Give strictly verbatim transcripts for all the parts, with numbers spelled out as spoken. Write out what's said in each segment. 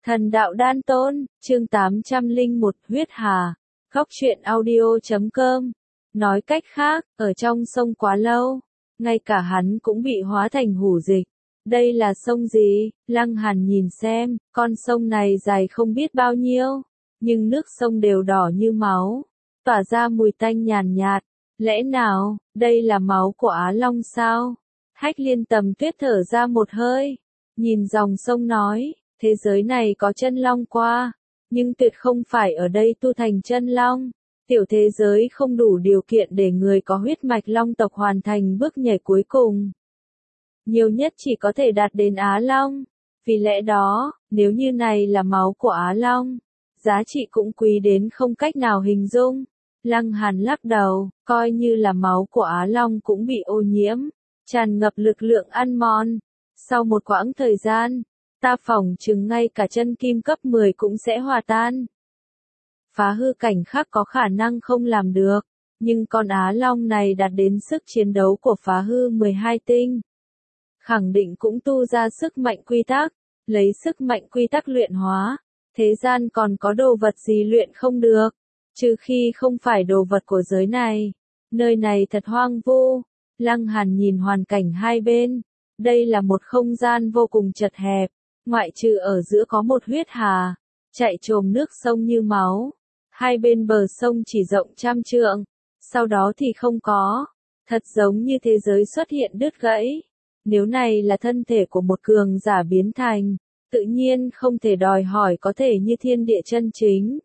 Thần đạo đan tôn, chương tám trăm lẻ một huyết hà, góc truyện audio chấm com. Nói cách khác, ở trong sông quá lâu, ngay cả hắn cũng bị hóa thành hủ dịch. Đây là sông gì? Lăng Hàn nhìn xem, con sông này dài không biết bao nhiêu, nhưng nước sông đều đỏ như máu, tỏa ra mùi tanh nhàn nhạt. Lẽ nào, đây là máu của Á Long sao? Hách Liên Tầm Tuyết thở ra một hơi, nhìn dòng sông nói, thế giới này có chân long qua, nhưng tuyệt không phải ở đây tu thành chân long. Tiểu thế giới không đủ điều kiện để người có huyết mạch long tộc hoàn thành bước nhảy cuối cùng. Nhiều nhất chỉ có thể đạt đến Á Long. Vì lẽ đó, nếu như này là máu của Á Long, giá trị cũng quý đến không cách nào hình dung. Lăng Hàn lắc đầu, coi như là máu của Á Long cũng bị ô nhiễm, tràn ngập lực lượng ăn mòn. Sau một quãng thời gian, ta phỏng chừng ngay cả chân kim cấp mười cũng sẽ hòa tan. Phá hư cảnh khác có khả năng không làm được, nhưng con Á Long này đạt đến sức chiến đấu của phá hư mười hai tinh. Khẳng định cũng tu ra sức mạnh quy tắc, lấy sức mạnh quy tắc luyện hóa. Thế gian còn có đồ vật gì luyện không được, trừ khi không phải đồ vật của giới này. Nơi này thật hoang vu. Lăng Hàn nhìn hoàn cảnh hai bên. Đây là một không gian vô cùng chật hẹp, ngoại trừ ở giữa có một huyết hà, chạy trồm nước sông như máu. Hai bên bờ sông chỉ rộng trăm trượng, sau đó thì không có. Thật giống như thế giới xuất hiện đứt gãy. Nếu này là thân thể của một cường giả biến thành, tự nhiên không thể đòi hỏi có thể như thiên địa chân chính.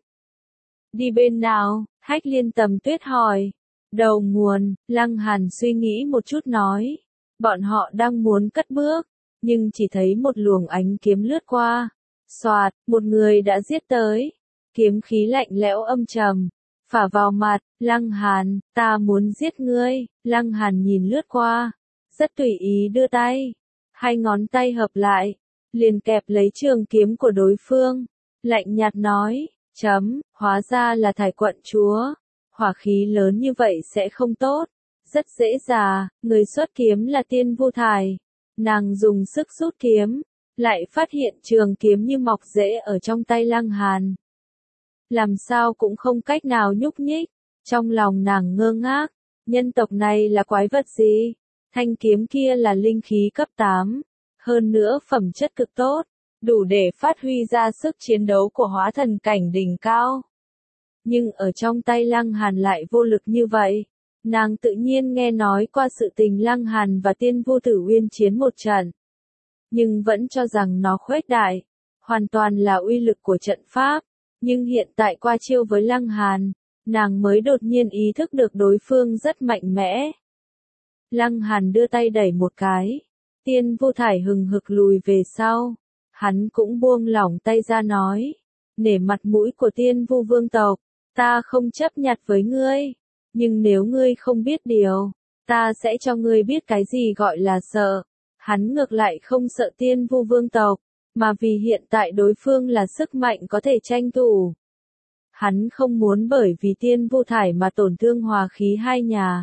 Đi bên nào? Hách Liên Tầm Tuyết hỏi. Đầu nguồn, Lăng Hàn suy nghĩ một chút nói. Bọn họ đang muốn cất bước, nhưng chỉ thấy một luồng ánh kiếm lướt qua. Xoạt, một người đã giết tới. Kiếm khí lạnh lẽo âm trầm, phả vào mặt. Lăng Hàn, ta muốn giết ngươi. Lăng Hàn nhìn lướt qua, rất tùy ý đưa tay, hai ngón tay hợp lại, liền kẹp lấy trường kiếm của đối phương, lạnh nhạt nói, chấm, hóa ra là Thải quận chúa, hỏa khí lớn như vậy sẽ không tốt. Rất dễ dàng, người xuất kiếm là Tiên Vu Thải. Nàng dùng sức rút kiếm, lại phát hiện trường kiếm như mọc rễ ở trong tay Lăng Hàn. Làm sao cũng không cách nào nhúc nhích, trong lòng nàng ngơ ngác, nhân tộc này là quái vật gì? Thanh kiếm kia là linh khí cấp tám, hơn nữa phẩm chất cực tốt, đủ để phát huy ra sức chiến đấu của hóa thần cảnh đỉnh cao. Nhưng ở trong tay Lăng Hàn lại vô lực như vậy. Nàng tự nhiên nghe nói qua sự tình Lăng Hàn và Tiên Vu Tử Uyên chiến một trận, nhưng vẫn cho rằng nó khuếch đại, hoàn toàn là uy lực của trận pháp. Nhưng hiện tại qua chiêu với Lăng Hàn, nàng mới đột nhiên ý thức được đối phương rất mạnh mẽ. Lăng Hàn đưa tay đẩy một cái, Tiên Vu Thải hừng hực lùi về sau. Hắn cũng buông lỏng tay ra nói, nể mặt mũi của Tiên Vu vương tộc, ta không chấp nhặt với ngươi, nhưng nếu ngươi không biết điều, ta sẽ cho ngươi biết cái gì gọi là sợ. Hắn ngược lại không sợ Tiên Vu vương tộc, mà vì hiện tại đối phương là sức mạnh có thể tranh thủ. Hắn không muốn bởi vì Tiên Vu Thải mà tổn thương hòa khí hai nhà.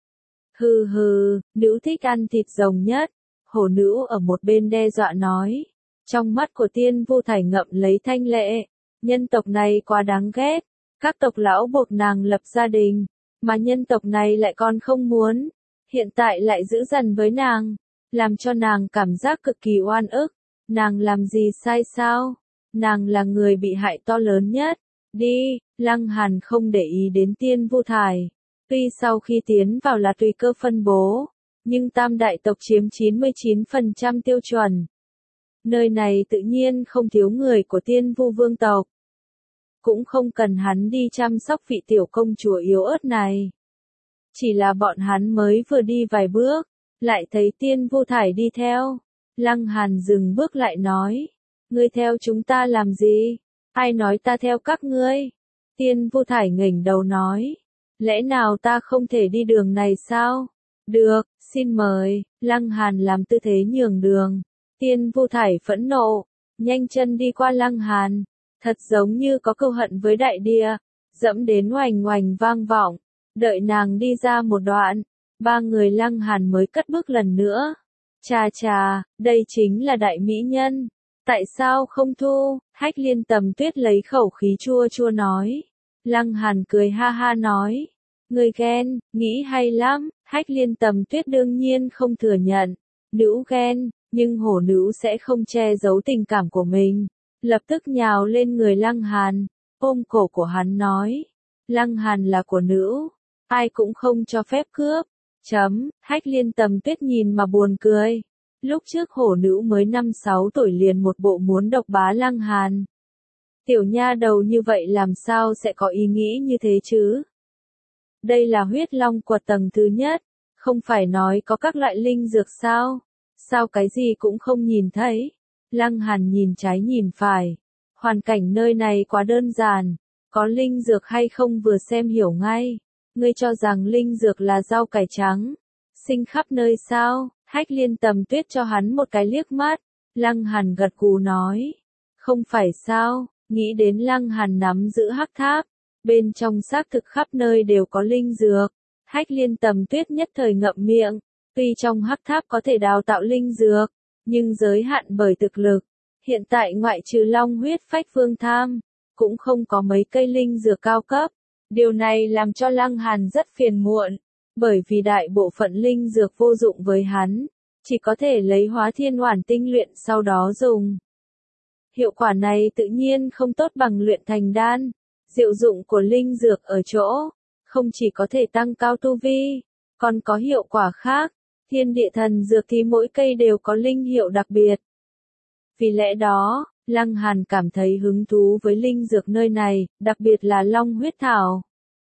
Hừ hừ, nữ thích ăn thịt rồng nhất. Hổ nữ ở một bên đe dọa nói. Trong mắt của Tiên Vu Thải ngậm lấy thanh lệ. Nhân tộc này quá đáng ghét. Các tộc lão buộc nàng lập gia đình, mà nhân tộc này lại còn không muốn. Hiện tại lại giữ dần với nàng, làm cho nàng cảm giác cực kỳ oan ức. Nàng làm gì sai sao? Nàng là người bị hại to lớn nhất. Đi, Lăng Hàn không để ý đến Tiên Vu Thải. Tuy sau khi tiến vào là tùy cơ phân bố, nhưng tam đại tộc chiếm chín mươi chín phần trăm tiêu chuẩn. Nơi này tự nhiên không thiếu người của Tiên Vu vương tộc. Cũng không cần hắn đi chăm sóc vị tiểu công chúa yếu ớt này. Chỉ là bọn hắn mới vừa đi vài bước, lại thấy Tiên Vu Thải đi theo. Lăng Hàn dừng bước lại nói, ngươi theo chúng ta làm gì? Ai nói ta theo các ngươi? Tiên Vu Thải ngẩng đầu nói, lẽ nào ta không thể đi đường này sao? Được, xin mời. Lăng Hàn làm tư thế nhường đường. Tiên Vu Thải phẫn nộ, nhanh chân đi qua Lăng Hàn, thật giống như có cừu hận với đại địa, dẫm đến oành oành vang vọng. Đợi nàng đi ra một đoạn, ba người Lăng Hàn mới cất bước lần nữa. Chà chà, đây chính là đại mỹ nhân. Tại sao không thu? Hách Liên Tầm Tuyết lấy khẩu khí chua chua nói. Lăng Hàn cười ha ha nói. Người ghen, nghĩ hay lắm. Hách Liên Tầm Tuyết đương nhiên không thừa nhận. Nữ ghen, nhưng hổ nữ sẽ không che giấu tình cảm của mình. Lập tức nhào lên người Lăng Hàn, ôm cổ của hắn nói. Lăng Hàn là của nữ, ai cũng không cho phép cướp. Chấm, Hách Liên Tầm Tuyết nhìn mà buồn cười. Lúc trước hổ nữ mới năm sáu tuổi liền một bộ muốn độc bá Lăng Hàn. Tiểu nha đầu như vậy làm sao sẽ có ý nghĩ như thế chứ? Đây là huyết long quật tầng thứ nhất, không phải nói có các loại linh dược sao? Sao cái gì cũng không nhìn thấy? Lăng Hàn nhìn trái nhìn phải. Hoàn cảnh nơi này quá đơn giản, có linh dược hay không vừa xem hiểu ngay. Ngươi cho rằng linh dược là rau cải trắng, sinh khắp nơi sao? Hách Liên Tầm Tuyết cho hắn một cái liếc mắt. Lăng Hàn gật gù nói. Không phải sao, nghĩ đến Lăng Hàn nắm giữ hắc tháp. Bên trong xác thực khắp nơi đều có linh dược. Hách Liên Tầm Tuyết nhất thời ngậm miệng. Tuy trong hắc tháp có thể đào tạo linh dược, nhưng giới hạn bởi thực lực. Hiện tại ngoại trừ long huyết phách phương tham, cũng không có mấy cây linh dược cao cấp. Điều này làm cho Lăng Hàn rất phiền muộn, bởi vì đại bộ phận linh dược vô dụng với hắn, chỉ có thể lấy hóa thiên hoàn tinh luyện sau đó dùng. Hiệu quả này tự nhiên không tốt bằng luyện thành đan. Diệu dụng của linh dược ở chỗ, không chỉ có thể tăng cao tu vi, còn có hiệu quả khác. Thiên địa thần dược thì mỗi cây đều có linh hiệu đặc biệt. Vì lẽ đó, Lăng Hàn cảm thấy hứng thú với linh dược nơi này, đặc biệt là long huyết thảo.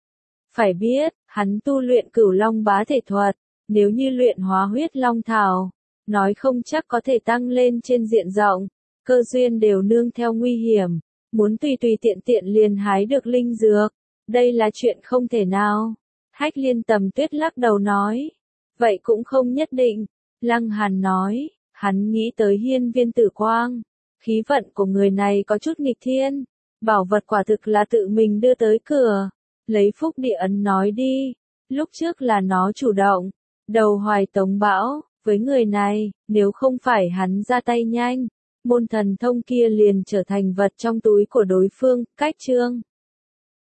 Phải biết, hắn tu luyện cửu long bá thể thuật, nếu như luyện hóa huyết long thảo, nói không chắc có thể tăng lên trên diện rộng, cơ duyên đều nương theo nguy hiểm, muốn tùy tùy tiện tiện liền hái được linh dược, đây là chuyện không thể nào. Hách Liên Tầm Tuyết lắc đầu nói. Vậy cũng không nhất định. Lăng Hàn nói, hắn nghĩ tới hiên viên tử quang. Khí vận của người này có chút nghịch thiên. Bảo vật quả thực là tự mình đưa tới cửa. Lấy phúc địa ấn nói đi. Lúc trước là nó chủ động. Đầu hoài tống bão. Với người này, nếu không phải hắn ra tay nhanh, môn thần thông kia liền trở thành vật trong túi của đối phương. Cách chương